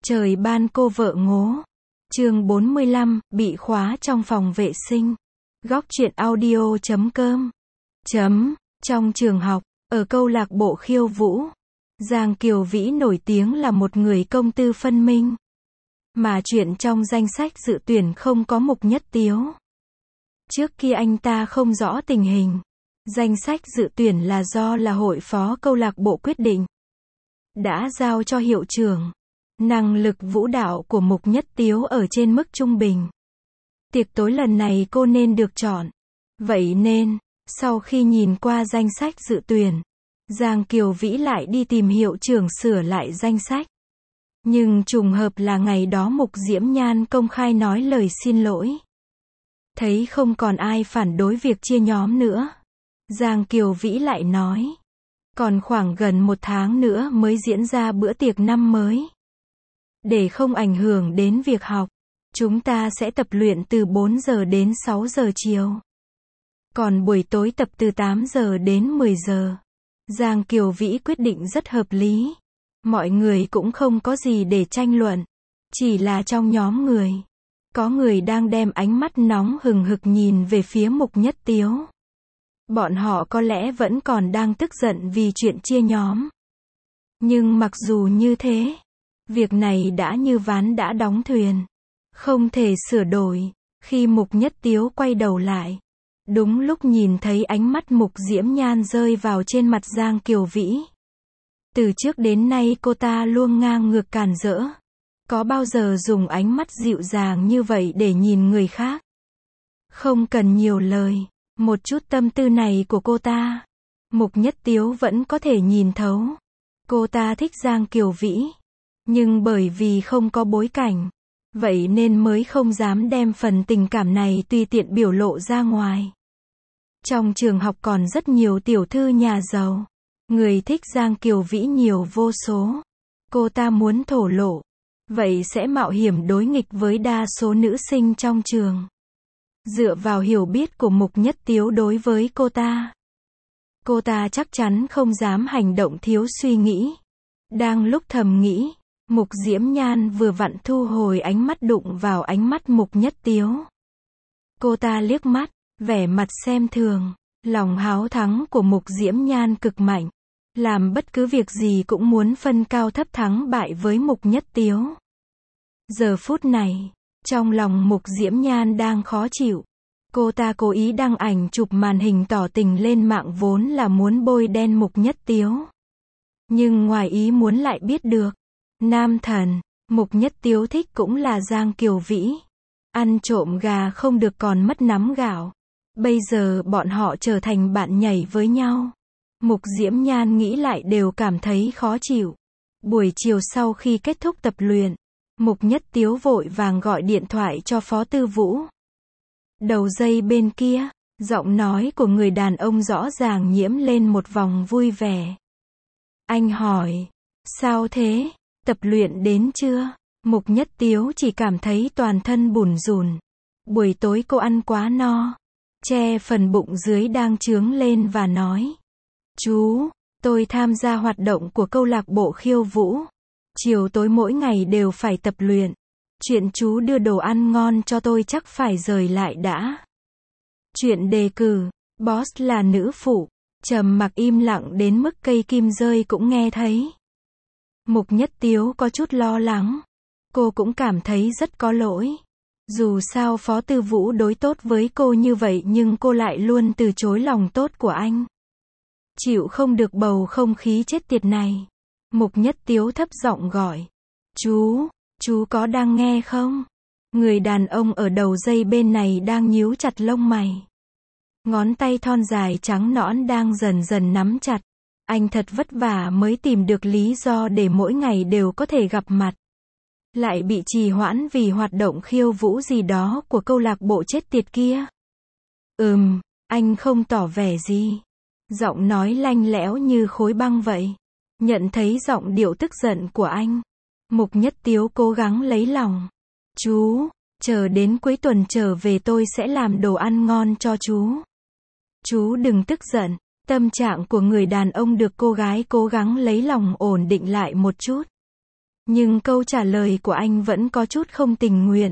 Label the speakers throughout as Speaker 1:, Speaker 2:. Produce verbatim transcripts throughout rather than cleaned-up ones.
Speaker 1: Trời ban cô vợ ngố. Chương bốn mươi lăm, bị khóa trong phòng vệ sinh. Góc truyện audio chấm com. Chấm. Trong trường học, ở câu lạc bộ khiêu vũ, Giang Kiều Vĩ nổi tiếng là một người công tư phân minh. Mà chuyện trong danh sách dự tuyển không có Mục Nhất Tiếu. Trước kia anh ta không rõ tình hình. Danh sách dự tuyển là do là hội phó câu lạc bộ quyết định. Đã giao cho hiệu trưởng. Năng lực vũ đạo của Mục Nhất Tiếu ở trên mức trung bình. Tiệc tối lần này cô nên được chọn. Vậy nên, sau khi nhìn qua danh sách dự tuyển, Giang Kiều Vĩ lại đi tìm hiệu trưởng sửa lại danh sách. Nhưng trùng hợp là ngày đó Mục Diễm Nhan công khai nói lời xin lỗi. Thấy không còn ai phản đối việc chia nhóm nữa, Giang Kiều Vĩ lại nói, còn khoảng gần một tháng nữa mới diễn ra bữa tiệc năm mới. Để không ảnh hưởng đến việc học, chúng ta sẽ tập luyện từ bốn giờ đến sáu giờ chiều. Còn buổi tối tập từ tám giờ đến mười giờ. Giang Kiều Vĩ quyết định rất hợp lý. Mọi người cũng không có gì để tranh luận. Chỉ là trong nhóm người, có người đang đem ánh mắt nóng hừng hực nhìn về phía Mục Nhất Tiếu. Bọn họ có lẽ vẫn còn đang tức giận vì chuyện chia nhóm. Nhưng mặc dù như thế, việc này đã như ván đã đóng thuyền. Không thể sửa đổi. Khi Mục Nhất Tiếu quay đầu lại, đúng lúc nhìn thấy ánh mắt Mục Diễm Nhan rơi vào trên mặt Giang Kiều Vĩ. Từ trước đến nay cô ta luôn ngang ngược càn rỡ. Có bao giờ dùng ánh mắt dịu dàng như vậy để nhìn người khác. Không cần nhiều lời, một chút tâm tư này của cô ta, Mục Nhất Tiếu vẫn có thể nhìn thấu. Cô ta thích Giang Kiều Vĩ, nhưng bởi vì không có bối cảnh, vậy nên mới không dám đem phần tình cảm này tùy tiện biểu lộ ra ngoài. Trong trường học còn rất nhiều tiểu thư nhà giàu. Người thích Giang Kiều Vĩ nhiều vô số. Cô ta muốn thổ lộ. Vậy sẽ mạo hiểm đối nghịch với đa số nữ sinh trong trường. Dựa vào hiểu biết của Mục Nhất Tiếu đối với cô ta, cô ta chắc chắn không dám hành động thiếu suy nghĩ. Đang lúc thầm nghĩ, Mục Diễm Nhan vừa vặn thu hồi ánh mắt đụng vào ánh mắt Mục Nhất Tiếu. Cô ta liếc mắt, vẻ mặt xem thường. Lòng háo thắng của Mục Diễm Nhan cực mạnh. Làm bất cứ việc gì cũng muốn phân cao thấp thắng bại với Mục Nhất Tiếu. Giờ phút này, trong lòng Mục Diễm Nhan đang khó chịu. Cô ta cố ý đăng ảnh chụp màn hình tỏ tình lên mạng vốn là muốn bôi đen Mục Nhất Tiếu. Nhưng ngoài ý muốn lại biết được, nam thần, Mục Nhất Tiếu thích cũng là Giang Kiều Vĩ. Ăn trộm gà không được còn mất nắm gạo. Bây giờ bọn họ trở thành bạn nhảy với nhau. Mục Diễm Nhan nghĩ lại đều cảm thấy khó chịu. Buổi chiều sau khi kết thúc tập luyện, Mục Nhất Tiếu vội vàng gọi điện thoại cho Phó Tư Vũ. Đầu dây bên kia, giọng nói của người đàn ông rõ ràng nhiễm lên một vòng vui vẻ. Anh hỏi, sao thế, tập luyện đến chưa? Mục Nhất Tiếu chỉ cảm thấy toàn thân bủn rủn. Buổi tối cô ăn quá no, che phần bụng dưới đang trướng lên và nói, chú, tôi tham gia hoạt động của câu lạc bộ khiêu vũ. Chiều tối mỗi ngày đều phải tập luyện. Chuyện chú đưa đồ ăn ngon cho tôi chắc phải rời lại đã. Chuyện đề cử, boss là nữ phụ. Trầm mặc im lặng đến mức cây kim rơi cũng nghe thấy. Mục Nhất Tiếu có chút lo lắng. Cô cũng cảm thấy rất có lỗi. Dù sao Phó Tư Vũ đối tốt với cô như vậy nhưng cô lại luôn từ chối lòng tốt của anh. Chịu không được bầu không khí chết tiệt này. Mục Nhất Tiếu thấp giọng gọi. Chú, chú có đang nghe không? Người đàn ông ở đầu dây bên này đang nhíu chặt lông mày. Ngón tay thon dài trắng nõn đang dần dần nắm chặt. Anh thật vất vả mới tìm được lý do để mỗi ngày đều có thể gặp mặt. Lại bị trì hoãn vì hoạt động khiêu vũ gì đó của câu lạc bộ chết tiệt kia. Ừm, anh không tỏ vẻ gì. Giọng nói lanh lẽo như khối băng vậy. Nhận thấy giọng điệu tức giận của anh, Mục Nhất Tiếu cố gắng lấy lòng. Chú, chờ đến cuối tuần trở về tôi sẽ làm đồ ăn ngon cho chú. Chú đừng tức giận. Tâm trạng của người đàn ông được cô gái cố gắng lấy lòng ổn định lại một chút. Nhưng câu trả lời của anh vẫn có chút không tình nguyện.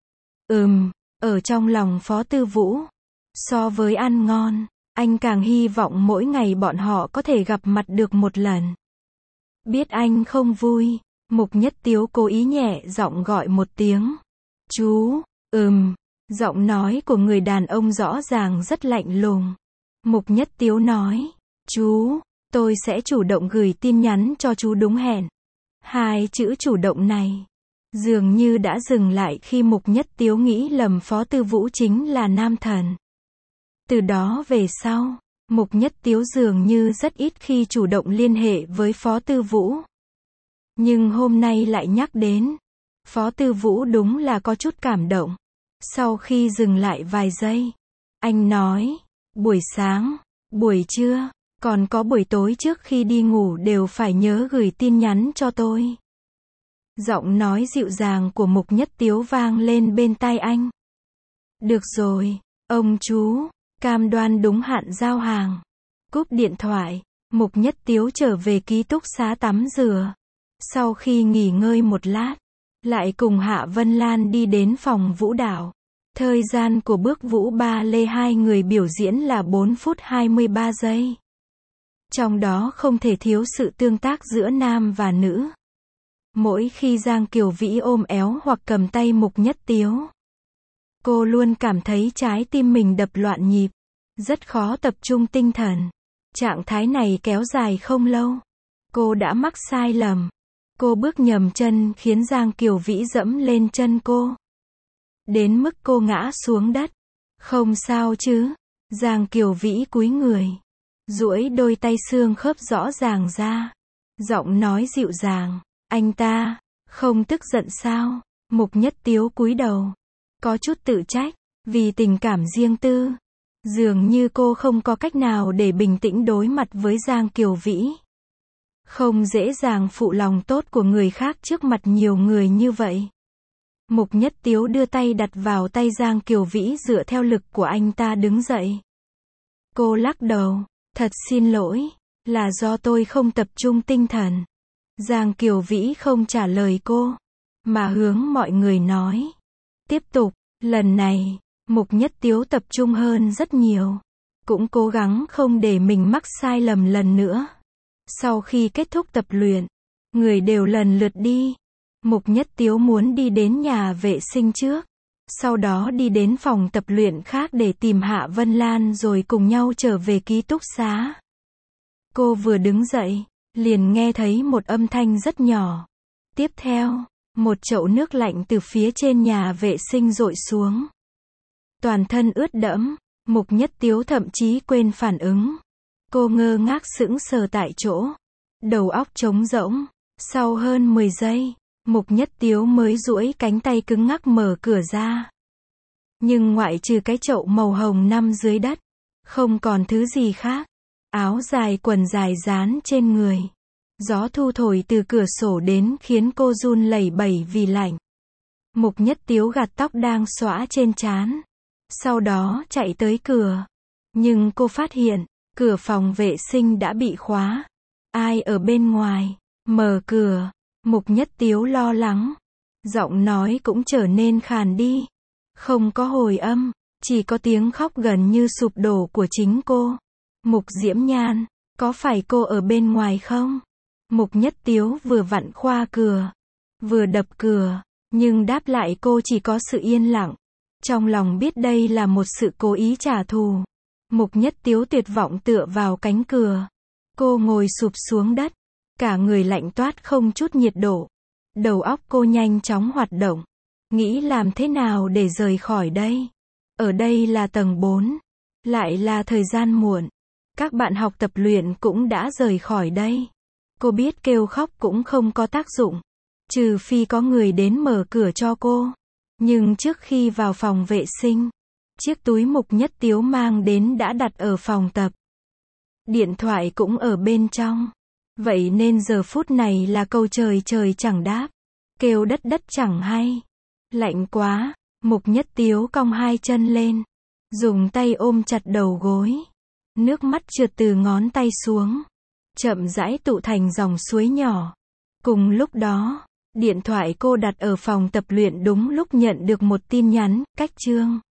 Speaker 1: Ừm, ở trong lòng Phó Tư Vũ, so với ăn ngon, anh càng hy vọng mỗi ngày bọn họ có thể gặp mặt được một lần. Biết anh không vui, Mục Nhất Tiếu cố ý nhẹ giọng gọi một tiếng. Chú, ừm, giọng nói của người đàn ông rõ ràng rất lạnh lùng. Mục Nhất Tiếu nói, chú, tôi sẽ chủ động gửi tin nhắn cho chú đúng hẹn. Hai chữ chủ động này, dường như đã dừng lại khi Mục Nhất Tiếu nghĩ lầm Phó Tư Vũ chính là nam thần. Từ đó về sau, Mục Nhất Tiếu dường như rất ít khi chủ động liên hệ với Phó Tư Vũ. Nhưng hôm nay lại nhắc đến. Phó Tư Vũ đúng là có chút cảm động. Sau khi dừng lại vài giây, anh nói, buổi sáng, buổi trưa, còn có buổi tối trước khi đi ngủ đều phải nhớ gửi tin nhắn cho tôi. Giọng nói dịu dàng của Mục Nhất Tiếu vang lên bên tai anh. Được rồi, ông chú, cam đoan đúng hạn giao hàng. Cúp điện thoại, Mục Nhất Tiếu trở về ký túc xá tắm rửa. Sau khi nghỉ ngơi một lát, lại cùng Hạ Vân Lan đi đến phòng vũ đạo. Thời gian của bước vũ ba lê hai người biểu diễn là bốn phút hai mươi ba giây. Trong đó không thể thiếu sự tương tác giữa nam và nữ. Mỗi khi Giang Kiều Vĩ ôm éo hoặc cầm tay Mục Nhất Tiếu, cô luôn cảm thấy trái tim mình đập loạn nhịp, rất khó tập trung tinh thần. Trạng thái này kéo dài không lâu. Cô đã mắc sai lầm. Cô bước nhầm chân khiến Giang Kiều Vĩ dẫm lên chân cô. Đến mức cô ngã xuống đất. Không sao chứ? Giang Kiều Vĩ cúi người, duỗi đôi tay xương khớp rõ ràng ra. Giọng nói dịu dàng, anh ta, không tức giận sao? Mục Nhất Tiếu cúi đầu, có chút tự trách, vì tình cảm riêng tư. Dường như cô không có cách nào để bình tĩnh đối mặt với Giang Kiều Vĩ. Không dễ dàng phụ lòng tốt của người khác trước mặt nhiều người như vậy. Mục Nhất Tiếu đưa tay đặt vào tay Giang Kiều Vĩ dựa theo lực của anh ta đứng dậy. Cô lắc đầu, thật xin lỗi, là do tôi không tập trung tinh thần. Giang Kiều Vĩ không trả lời cô, mà hướng mọi người nói. Tiếp tục, lần này, Mục Nhất Tiếu tập trung hơn rất nhiều. Cũng cố gắng không để mình mắc sai lầm lần nữa. Sau khi kết thúc tập luyện, người đều lần lượt đi. Mục Nhất Tiếu muốn đi đến nhà vệ sinh trước, sau đó đi đến phòng tập luyện khác để tìm Hạ Vân Lan rồi cùng nhau trở về ký túc xá. Cô vừa đứng dậy, liền nghe thấy một âm thanh rất nhỏ. Tiếp theo, một chậu nước lạnh từ phía trên nhà vệ sinh dội xuống. Toàn thân ướt đẫm, Mục Nhất Tiếu thậm chí quên phản ứng. Cô ngơ ngác sững sờ tại chỗ, đầu óc trống rỗng. Sau hơn mười giây, Mục Nhất Tiếu mới duỗi cánh tay cứng ngắc mở cửa ra. Nhưng ngoại trừ cái chậu màu hồng nằm dưới đất, không còn thứ gì khác. Áo dài quần dài dán trên người. Gió thu thổi từ cửa sổ đến khiến cô run lẩy bẩy vì lạnh. Mục Nhất Tiếu gạt tóc đang xõa trên trán. Sau đó chạy tới cửa. Nhưng cô phát hiện, cửa phòng vệ sinh đã bị khóa. Ai ở bên ngoài? Mở cửa. Mục Nhất Tiếu lo lắng. Giọng nói cũng trở nên khàn đi. Không có hồi âm, chỉ có tiếng khóc gần như sụp đổ của chính cô. Mục Diễm Nhan, có phải cô ở bên ngoài không? Mục Nhất Tiếu vừa vặn khoa cửa, vừa đập cửa, nhưng đáp lại cô chỉ có sự yên lặng. Trong lòng biết đây là một sự cố ý trả thù. Mục Nhất Tiếu tuyệt vọng tựa vào cánh cửa. Cô ngồi sụp xuống đất, cả người lạnh toát không chút nhiệt độ. Đầu óc cô nhanh chóng hoạt động, nghĩ làm thế nào để rời khỏi đây. Ở đây là tầng bốn, lại là thời gian muộn. Các bạn học tập luyện cũng đã rời khỏi đây. Cô biết kêu khóc cũng không có tác dụng, trừ phi có người đến mở cửa cho cô. Nhưng trước khi vào phòng vệ sinh, chiếc túi Mục Nhất Tiếu mang đến đã đặt ở phòng tập. Điện thoại cũng ở bên trong. Vậy nên giờ phút này là câu trời trời chẳng đáp, kêu đất đất chẳng hay. Lạnh quá, Mục Nhất Tiếu cong hai chân lên, dùng tay ôm chặt đầu gối. Nước mắt trượt từ ngón tay xuống, chậm rãi tụ thành dòng suối nhỏ. Cùng lúc đó, Điện thoại cô đặt ở phòng tập luyện đúng lúc nhận được một tin nhắn, cách chương.